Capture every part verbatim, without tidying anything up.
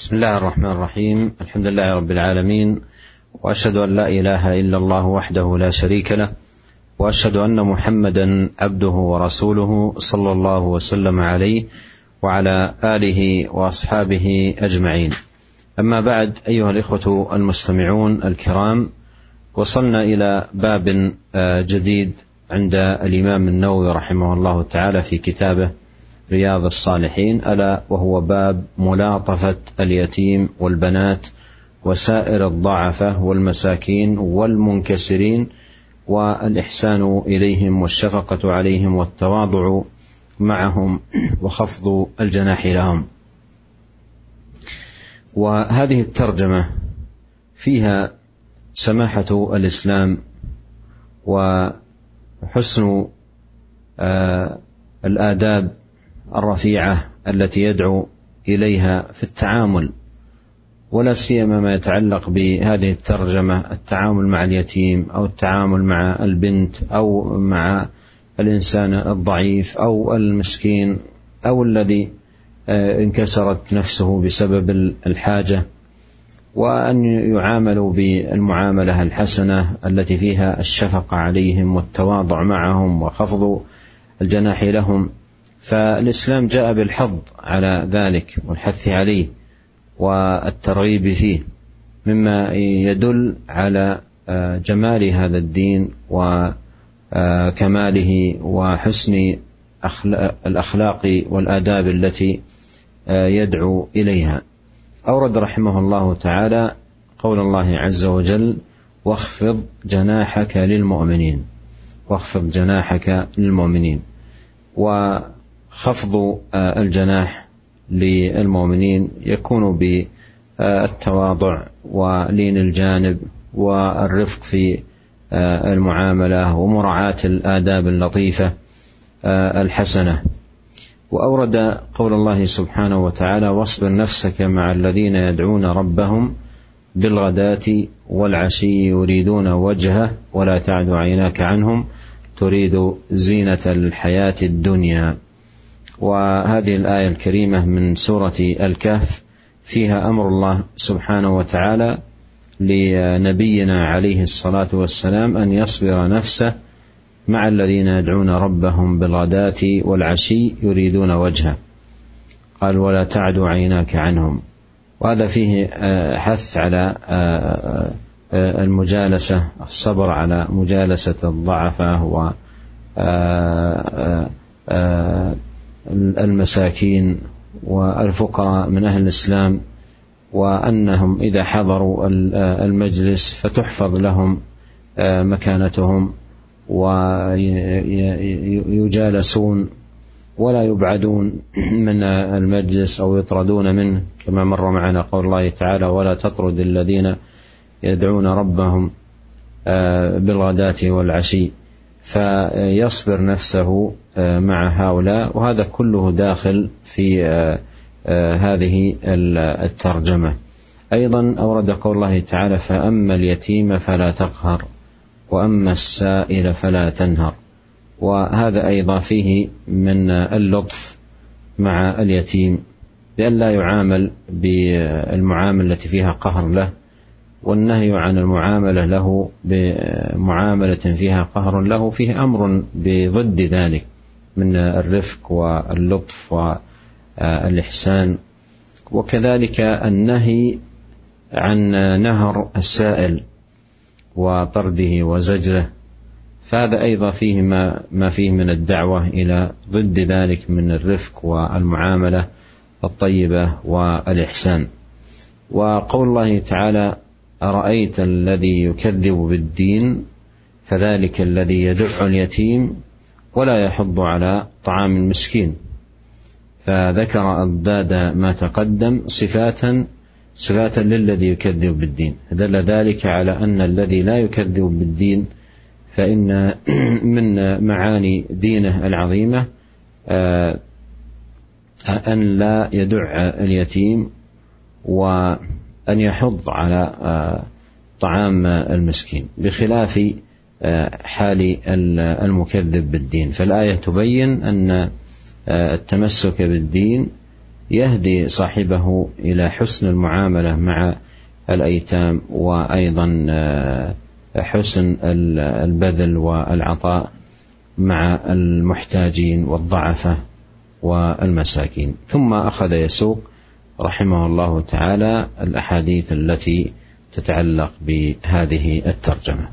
بسم الله الرحمن الرحيم. الحمد لله رب العالمين، وأشهد أن لا إله إلا الله وحده لا شريك له، وأشهد أن محمدا عبده ورسوله صلى الله وسلم عليه وعلى آله وأصحابه أجمعين. أما بعد، أيها الإخوة المستمعون الكرام، وصلنا إلى باب جديد عند الإمام النووي رحمه الله تعالى في كتابه رياض الصالحين، ألا وهو باب ملاطفة اليتيم والبنات وسائر الضعفة والمساكين والمنكسرين، والإحسان إليهم والشفقة عليهم والتواضع معهم وخفض الجناح لهم. وهذه الترجمة فيها سماحة الإسلام وحسن آه الآداب الرفيعة التي يدعو إليها في التعامل، ولا سيما ما يتعلق بهذه الترجمة التعامل مع اليتيم أو التعامل مع البنت أو مع الإنسان الضعيف أو المسكين أو الذي انكسرت نفسه بسبب الحاجة، وأن يعاملوا بالمعاملة الحسنة التي فيها الشفقة عليهم والتواضع معهم وخفض الجناح لهم. فالإسلام جاء بالحض على ذلك والحث عليه والترغيب فيه، مما يدل على جمال هذا الدين وكماله وحسن الأخلاق والآداب التي يدعو إليها. أورد رحمه الله تعالى قول الله عز وجل: واخفض جناحك للمؤمنين. واخفض جناحك للمؤمنين. وخفض الجناح للمؤمنين يكون بالتواضع ولين الجانب والرفق في المعاملة ومراعاة الآداب اللطيفة الحسنة. وأورد قول الله سبحانه وتعالى: واصبر نفسك مع الذين يدعون ربهم بالغداة والعشي يريدون وجهه ولا تعد عيناك عنهم تريد زينة الحياة الدنيا. وهذه الآية الكريمة من سورة الكهف فيها أمر الله سبحانه وتعالى لنبينا عليه الصلاة والسلام أن يصبر نفسه مع الذين يدعون ربهم بالغداة والعشي يريدون وجهه، قال: ولا تعد عيناك عنهم. وهذا فيه حث على المجالسة، الصبر على مجالسة الضعفاء والمساكين والفقراء من أهل الإسلام، وأنهم إذا حضروا المجلس فتحفظ لهم مكانتهم ويجالسون ولا يبعدون من المجلس أو يطردون منه، كما مر معنا قول الله تعالى: ولا تطرد الذين يدعون ربهم بالغداة والعشي. فيصبر نفسه مع هؤلاء، وهذا كله داخل في هذه الترجمة. أيضا أورد قول الله تعالى: فأما اليتيم فلا تقهر وأما السائل فلا تنهر. وهذا أيضا فيه من اللطف مع اليتيم بأن لا يعامل بالمعاملة التي فيها قهر له، والنهي عن المعاملة له بمعاملة فيها قهر له فيه أمر بضد ذلك من الرفق واللطف والإحسان. وكذلك النهي عن نهر السائل وطرده وزجره، فهذا أيضا فيه ما, ما فيه من الدعوة إلى ضد ذلك من الرفق والمعاملة الطيبة والإحسان. وقول الله تعالى: أرأيت الذي يكذب بالدين فذلك الذي يدع اليتيم ولا يحض على طعام المسكين. فذكر أضداد ما تقدم صفات صفات للذي يكذب بالدين، دل ذلك على أن الذي لا يكذب بالدين فإن من معاني دينه العظيمة أن لا يدع اليتيم وأن يحض على طعام المسكين، بخلاف حال المكذب بالدين. فالآية تبين أن التمسك بالدين يهدي صاحبه إلى حسن المعاملة مع الأيتام، وأيضا حسن البذل والعطاء مع المحتاجين والضعفة والمساكين. ثم أخذ يسوق رحمه الله تعالى الأحاديث التي تتعلق بهذه الترجمة.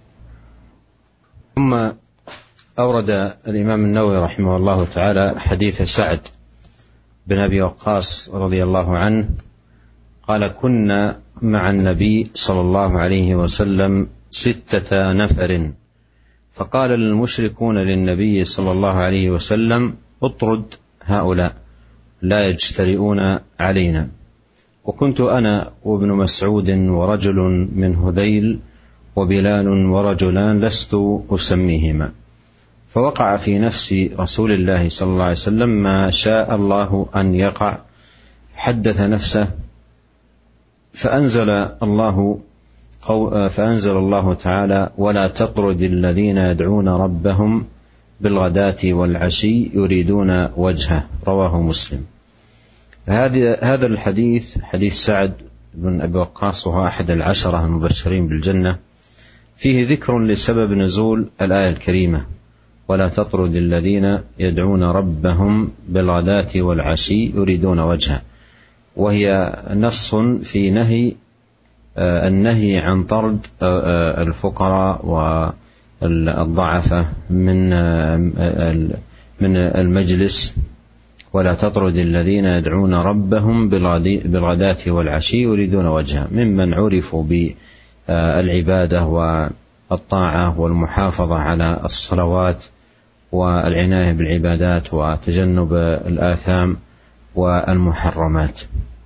ثم أورد الإمام النووي رحمه الله تعالى حديث سعد بن أبي وقاص رضي الله عنه قال: كنا مع النبي صلى الله عليه وسلم ستة نفر، فقال المشركون للنبي صلى الله عليه وسلم: اطرد هؤلاء لا يجترئون علينا. وكنت أنا وابن مسعود ورجل من هذيل وبلال ورجلان لست أسميهما. فوقع في نفس رسول الله صلى الله عليه وسلم ما شاء الله أن يقع، حدث نفسه فأنزل الله فأنزل الله تعالى: ولا تطرد الذين يدعون ربهم بالغداة والعشي يريدون وجهه، رواه مسلم. هذا الحديث حديث سعد بن أبي وقاص، وهو أحد العشرة المبشرين بالجنة، فيه ذكر لسبب نزول الآية الكريمة: ولا تطرد الذين يدعون ربهم بالغداة والعشي يريدون وجهه، وهي نص في نهي النهي عن طرد الفقراء والضعفة من من المجلس. ولا تطرد الذين يدعون ربهم بالغداة والعشي يريدون وجهه، ممن عرفوا بالعبادة والطاعة والمحافظة على الصلوات والعناية بالعبادات وتجنب الآثام والمحرمات.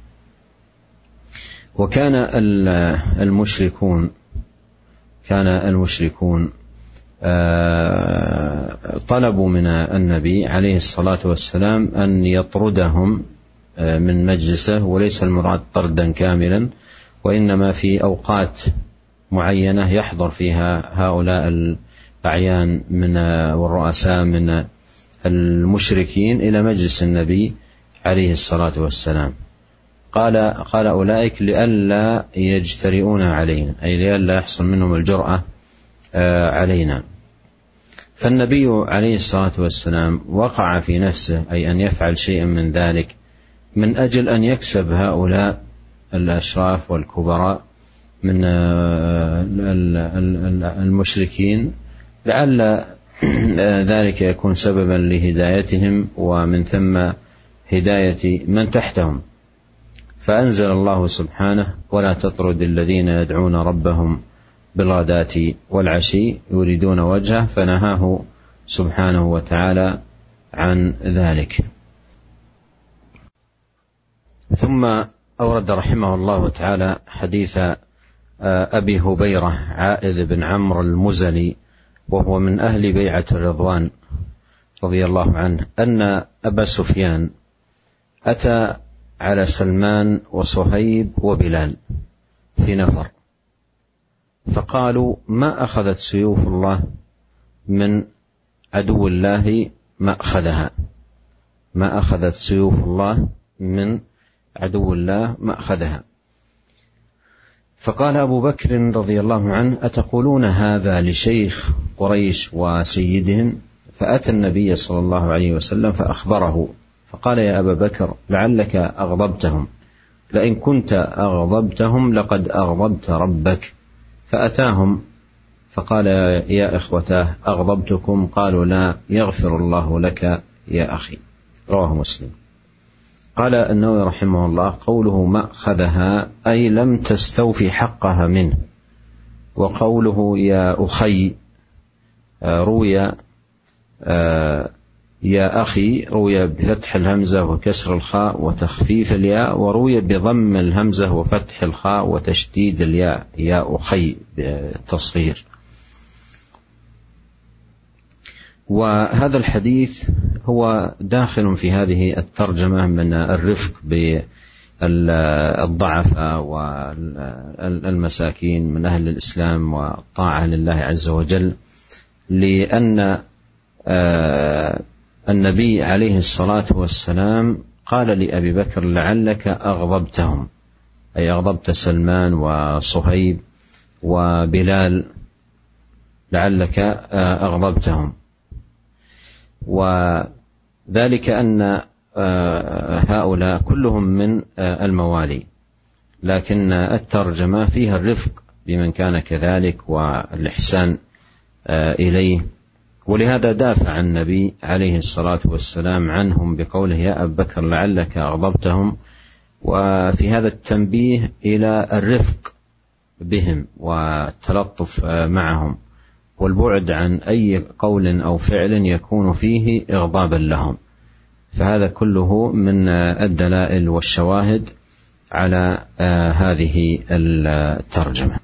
وكان المشركون كان المشركون طلبوا من النبي عليه الصلاة والسلام أن يطردهم من مجلسه، وليس المراد طردا كاملا، وإنما في أوقات معينة يحضر فيها هؤلاء الأعيان من والرؤساء من المشركين إلى مجلس النبي عليه الصلاة والسلام. قال قال أولئك لئلا يجترئون علينا، أي لئلا يحصل منهم الجرأة علينا. فالنبي عليه الصلاة والسلام وقع في نفسه أي أن يفعل شيئا من ذلك من أجل أن يكسب هؤلاء الأشراف والكبراء من المشركين، لعل ذلك يكون سببا لهدايتهم ومن ثم هداية من تحتهم. فأنزل الله سبحانه: ولا تطرد الذين يدعون ربهم بالغداة والعشي يريدون وجهه، فنهاه سبحانه وتعالى عن ذلك. ثم أورد رحمه الله تعالى حديث أبي هبيرة عائذ بن عمرو المزني، وهو من أهل بيعة الرضوان رضي الله عنه، أن أبا سفيان أتى على سلمان وصهيب وبلال في نفر، فقالوا: ما أخذت سيوف الله من عدو الله مأخذها ما أخذت سيوف الله من عدو الله مأخذها. فقال أبو بكر رضي الله عنه: أتقولون هذا لشيخ قريش وسيدهم؟ فأتى النبي صلى الله عليه وسلم فأخبره، فقال: يا أبا بكر، لعلك أغضبتهم، لئن كنت أغضبتهم لقد أغضبت ربك. فأتاهم فقال: يا إخوتاه، أغضبتكم؟ قالوا: لا، يغفر الله لك يا أخي، رواه مسلم. قال النووي رحمه الله: قوله مأخذها أي لم تستوفي حقها منه، وقوله يا أخي روي يا أخي روي بفتح الهمزة وكسر الخاء وتخفيف الياء، وروي بضم الهمزة وفتح الخاء وتشديد الياء يا أخي بالتصغير. وهذا الحديث هو داخل في هذه الترجمة من الرفق بالضعفاء والمساكين من أهل الإسلام والطاعة لله عز وجل، لأن النبي عليه الصلاة والسلام قال لأبي بكر: لعلك أغضبتهم، أي أغضبت سلمان وصهيب وبلال، لعلك أغضبتهم. وذلك أن هؤلاء كلهم من الموالي، لكن الترجمة فيها الرفق بمن كان كذلك والإحسان إليه، ولهذا دافع النبي عليه الصلاة والسلام عنهم بقوله: يا أبا بكر لعلك أغضبتهم. وفي هذا التنبيه إلى الرفق بهم والتلطف معهم والبعد عن أي قول أو فعل يكون فيه إغضابا لهم. فهذا كله من الدلائل والشواهد على هذه الترجمة.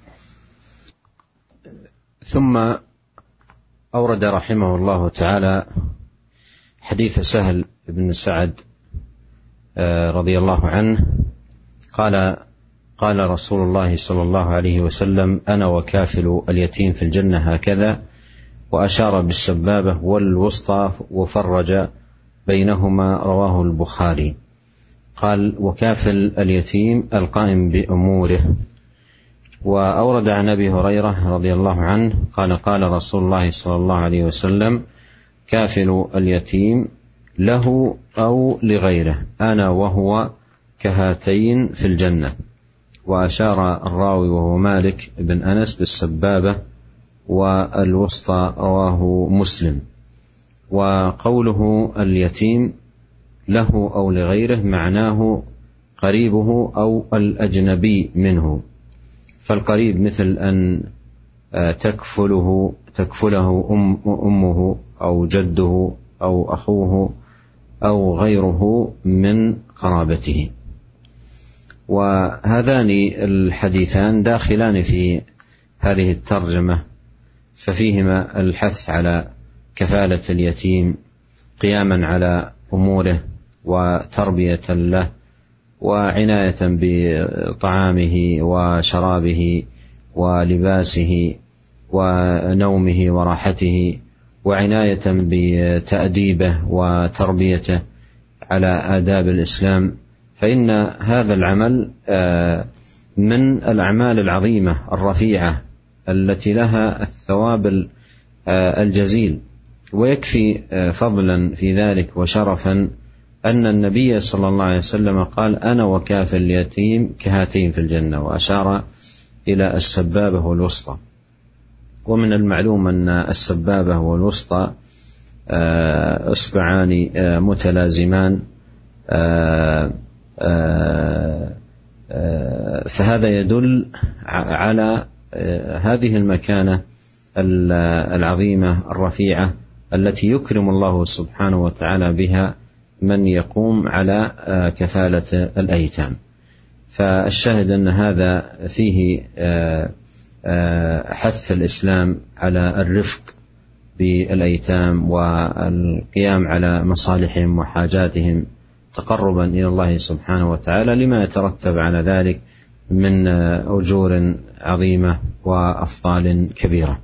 ثم أورد رحمه الله تعالى حديث سهل بن سعد رضي الله عنه قال: قال رسول الله صلى الله عليه وسلم: أنا وكافل اليتيم في الجنة هكذا، وأشار بالسبابة والوسطى وفرج بينهما، رواه البخاري. قال: وكافل اليتيم القائم بأموره. وأورد عن أبي هريرة رضي الله عنه قال: قال رسول الله صلى الله عليه وسلم: كافل اليتيم له أو لغيره أنا وهو كهاتين في الجنة. وأشار الراوي وهو مالك بن أنس بالسبابة والوسطى، رواه مسلم. وقوله اليتيم له أو لغيره معناه قريبه أو الأجنبي منه، فالقريب مثل أن تكفله تكفله أم أمه أو جده أو أخوه أو غيره من قرابته. وهذان الحديثان داخلان في هذه الترجمة، ففيهما الحث على كفالة اليتيم قياما على أموره وتربية له وعناية بطعامه وشرابه ولباسه ونومه وراحته، وعناية بتأديبه وتربيته على آداب الإسلام. فإن هذا العمل من الأعمال العظيمة الرفيعة التي لها الثواب الجزيل. ويكفي فضلا في ذلك وشرفا أن النبي صلى الله عليه وسلم قال: أنا وكافل اليتيم كهاتين في الجنة، وأشار إلى السبابة والوسطى. ومن المعلوم أن السبابة والوسطى إصبعان متلازمان، فهذا يدل على هذه المكانة العظيمة الرفيعة التي يكرم الله سبحانه وتعالى بها من يقوم على كفالة الأيتام. فالشاهد أن هذا فيه حث الإسلام على الرفق بالأيتام والقيام على مصالحهم وحاجاتهم تقربا إلى الله سبحانه وتعالى، لما يترتب على ذلك من أجور عظيمة وأفضال كبيرة.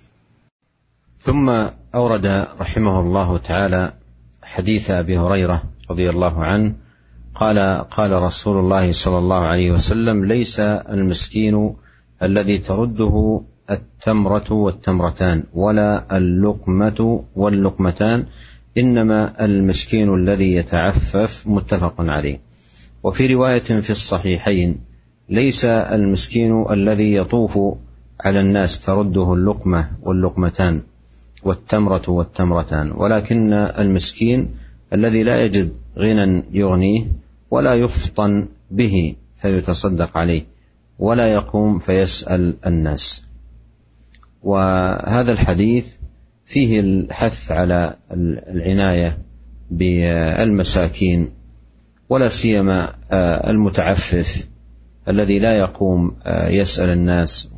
ثم أورد رحمه الله تعالى حديث أبي هريرة رضي الله عنه قال: قال رسول الله صلى الله عليه وسلم: ليس المسكين الذي ترده التمرة والتمرتان ولا اللقمة واللقمتان، إنما المسكين الذي يتعفف. متفق عليه. وفي رواية في الصحيحين: ليس المسكين الذي يطوف على الناس ترده اللقمة واللقمتان والتمرة والتمرتان، ولكن المسكين الذي لا يجد غنى يغنيه ولا يفطن به فيتصدق عليه ولا يقوم فيسأل الناس. وهذا الحديث فيه الحث على العناية بالمساكين، ولا سيما المتعفف الذي لا يقوم يسأل الناس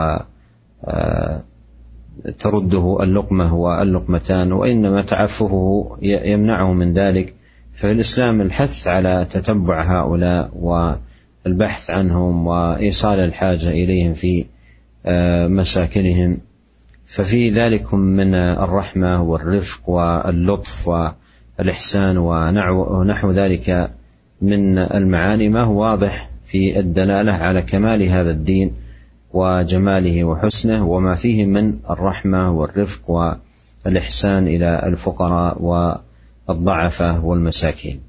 وترده اللقمة واللقمتان، وإنما تعففه يمنعه من ذلك. فالإسلام الحث على تتبع هؤلاء والبحث عنهم وإيصال الحاجة إليهم في مساكنهم، ففي ذلك من الرحمة والرفق واللطف والإحسان ونحو ذلك من المعاني ما هو واضح في الدلالة على كمال هذا الدين وجماله وحسنه، وما فيه من الرحمة والرفق والإحسان إلى الفقراء والضعفاء والمساكين.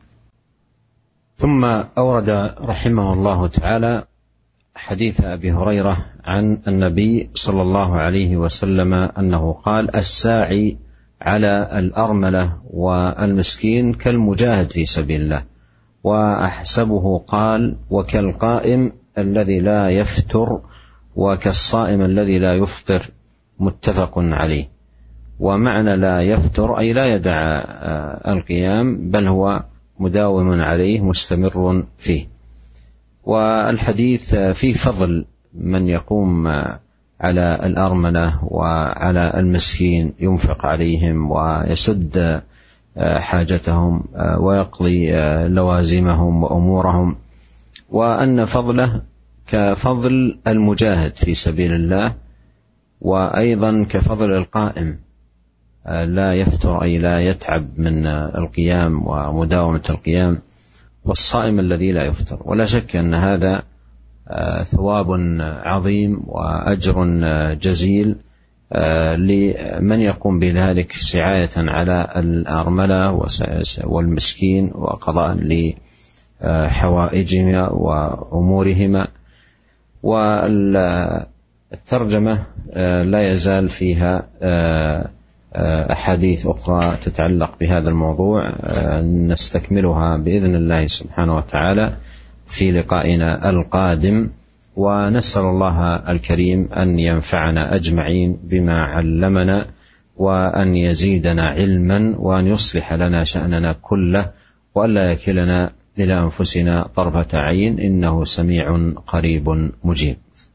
ثم أورد رحمه الله تعالى حديث أبي هريرة عن النبي صلى الله عليه وسلم أنه قال: الساعي على الأرملة والمسكين كالمجاهد في سبيل الله، وأحسبه قال: وكالقائم الذي لا يفتر وكالصائم الذي لا يفطر، متفق عليه. ومعنى لا يفتر أي لا يدع القيام، بل هو مداوم عليه مستمر فيه. والحديث في فضل من يقوم على الأرملة وعلى المسكين، ينفق عليهم ويسد حاجتهم ويقضي لوازمهم وأمورهم، وأن فضله كفضل المجاهد في سبيل الله، وأيضا كفضل القائم لا يفتر أي لا يتعب من القيام ومداومة القيام، والصائم الذي لا يفطر. ولا شك أن هذا ثواب عظيم وأجر جزيل لمن يقوم بذلك سعاية على الأرملة والمسكين وقضاء لحوائجهما وأمورهما. والترجمة لا يزال فيها أحاديث أخرى تتعلق بهذا الموضوع نستكملها بإذن الله سبحانه وتعالى في لقائنا القادم، ونسأل الله الكريم أن ينفعنا أجمعين بما علمنا، وأن يزيدنا علما، وأن يصلح لنا شأننا كله، وألا يكلنا إلى أنفسنا طرفة عين، إنه سميع قريب مجيب.